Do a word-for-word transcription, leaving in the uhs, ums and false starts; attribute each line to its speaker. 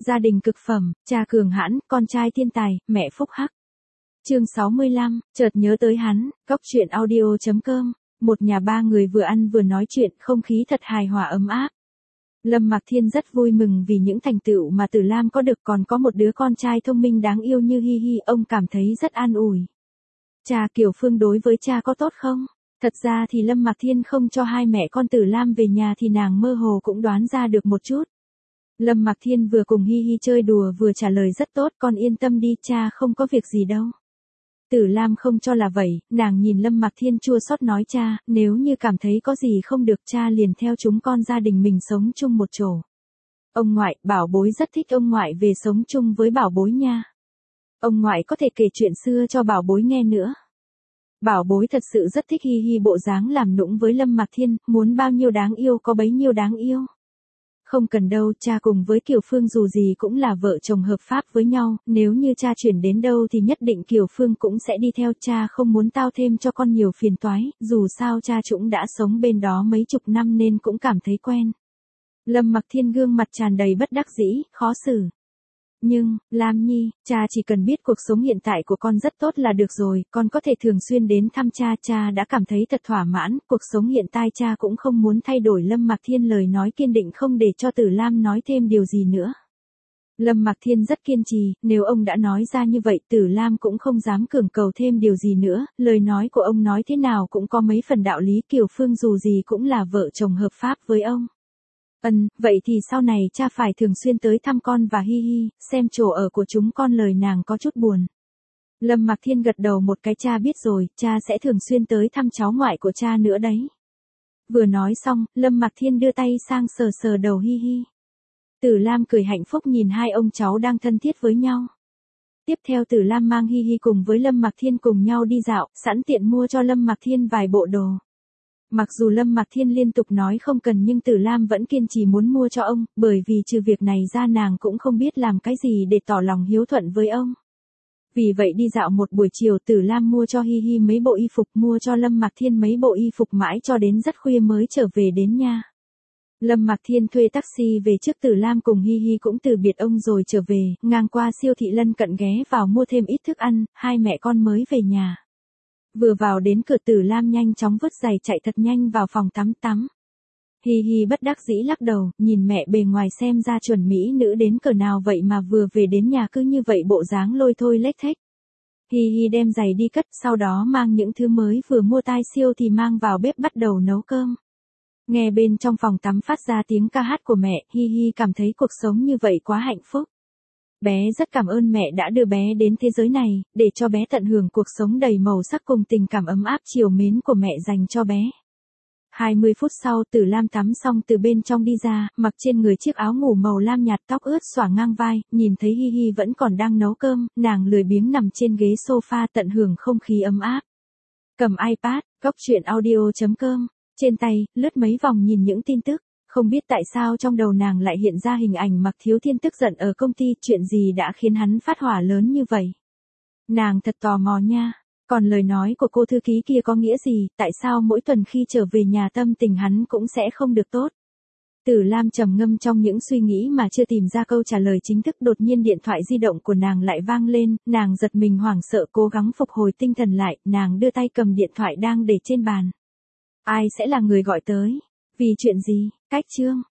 Speaker 1: Gia đình cực phẩm, cha cường hãn, con trai thiên tài, mẹ phúc hắc. Chương sáu mươi lăm, chợt nhớ tới hắn, góc truyện audio chấm com. Một nhà ba người vừa ăn vừa nói chuyện, không khí thật hài hòa ấm áp. Lâm Mạc Thiên rất vui mừng vì những thành tựu mà Tử Lam có được, còn có một đứa con trai thông minh đáng yêu như Hi Hi, ông cảm thấy rất an ủi. Cha Kiều Phương đối với cha có tốt không? Thật ra thì Lâm Mạc Thiên không cho hai mẹ con Tử Lam về nhà thì nàng mơ hồ cũng đoán ra được một chút. Lâm Mạc Thiên vừa cùng Hi Hi chơi đùa vừa trả lời rất tốt, con yên tâm đi, cha không có việc gì đâu. Tử Lam không cho là vậy, nàng nhìn Lâm Mạc Thiên chua xót nói, cha, nếu như cảm thấy có gì không được cha liền theo chúng con gia đình mình sống chung một chỗ. Ông ngoại, bảo bối rất thích ông ngoại về sống chung với bảo bối nha. Ông ngoại có thể kể chuyện xưa cho bảo bối nghe nữa. Bảo bối thật sự rất thích Hi Hi bộ dáng làm nũng với Lâm Mạc Thiên, muốn bao nhiêu đáng yêu có bấy nhiêu đáng yêu. Không cần đâu, cha cùng với Kiều Phương dù gì cũng là vợ chồng hợp pháp với nhau, nếu như cha chuyển đến đâu thì nhất định Kiều Phương cũng sẽ đi theo, cha không muốn tao thêm cho con nhiều phiền toái, dù sao cha cũng đã sống bên đó mấy chục năm nên cũng cảm thấy quen. Lâm Mạc Thiên gương mặt tràn đầy bất đắc dĩ, khó xử. Nhưng, Lam Nhi, cha chỉ cần biết cuộc sống hiện tại của con rất tốt là được rồi, con có thể thường xuyên đến thăm cha, cha đã cảm thấy thật thỏa mãn, cuộc sống hiện tại cha cũng không muốn thay đổi. Lâm Mạc Thiên lời nói kiên định không để cho Tử Lam nói thêm điều gì nữa. Lâm Mạc Thiên rất kiên trì, nếu ông đã nói ra như vậy Tử Lam cũng không dám cưỡng cầu thêm điều gì nữa, lời nói của ông nói thế nào cũng có mấy phần đạo lý, Kiều Phương dù gì cũng là vợ chồng hợp pháp với ông. Ừm, vậy thì sau này cha phải thường xuyên tới thăm con và Hi Hi, xem chỗ ở của chúng con, lời nàng có chút buồn. Lâm Mạc Thiên gật đầu một cái, cha biết rồi, cha sẽ thường xuyên tới thăm cháu ngoại của cha nữa đấy. Vừa nói xong, Lâm Mạc Thiên đưa tay sang sờ sờ đầu Hi Hi. Tử Lam cười hạnh phúc nhìn hai ông cháu đang thân thiết với nhau. Tiếp theo Tử Lam mang Hi Hi cùng với Lâm Mạc Thiên cùng nhau đi dạo, sẵn tiện mua cho Lâm Mạc Thiên vài bộ đồ. Mặc dù Lâm Mạc Thiên liên tục nói không cần nhưng Tử Lam vẫn kiên trì muốn mua cho ông, bởi vì trừ việc này ra nàng cũng không biết làm cái gì để tỏ lòng hiếu thuận với ông. Vì vậy đi dạo một buổi chiều Tử Lam mua cho Hi Hi mấy bộ y phục, mua cho Lâm Mạc Thiên mấy bộ y phục mãi cho đến rất khuya mới trở về đến nhà. Lâm Mạc Thiên thuê taxi về trước, Tử Lam cùng Hi Hi cũng từ biệt ông rồi trở về, ngang qua siêu thị lân cận ghé vào mua thêm ít thức ăn, hai mẹ con mới về nhà. Vừa vào đến cửa Tử Lam nhanh chóng vứt giày chạy thật nhanh vào phòng tắm tắm. Hi Hi bất đắc dĩ lắc đầu, nhìn mẹ bề ngoài xem ra chuẩn mỹ nữ đến cỡ nào vậy mà vừa về đến nhà cứ như vậy bộ dáng lôi thôi lếch thếch. Hi Hi đem giày đi cất, sau đó mang những thứ mới vừa mua tai siêu thì mang vào bếp bắt đầu nấu cơm. Nghe bên trong phòng tắm phát ra tiếng ca hát của mẹ, Hi Hi cảm thấy cuộc sống như vậy quá hạnh phúc. Bé rất cảm ơn mẹ đã đưa bé đến thế giới này, để cho bé tận hưởng cuộc sống đầy màu sắc cùng tình cảm ấm áp chiều mến của mẹ dành cho bé. hai mươi phút sau Tử Lam tắm xong từ bên trong đi ra, mặc trên người chiếc áo ngủ màu lam nhạt, tóc ướt xõa ngang vai, nhìn thấy Hi Hi vẫn còn đang nấu cơm, nàng lười biếng nằm trên ghế sofa tận hưởng không khí ấm áp. Cầm iPad, góc truyện audio chấm com, trên tay, lướt mấy vòng nhìn những tin tức. Không biết tại sao trong đầu nàng lại hiện ra hình ảnh Mạc Thiếu Thiên tức giận ở công ty, chuyện gì đã khiến hắn phát hỏa lớn như vậy. Nàng thật tò mò nha, còn lời nói của cô thư ký kia có nghĩa gì, tại sao mỗi tuần khi trở về nhà tâm tình hắn cũng sẽ không được tốt. Tử Lam trầm ngâm trong những suy nghĩ mà chưa tìm ra câu trả lời chính thức, đột nhiên điện thoại di động của nàng lại vang lên, nàng giật mình hoảng sợ cố gắng phục hồi tinh thần lại, nàng đưa tay cầm điện thoại đang để trên bàn. Ai sẽ là người gọi tới? Vì chuyện gì? Cách chương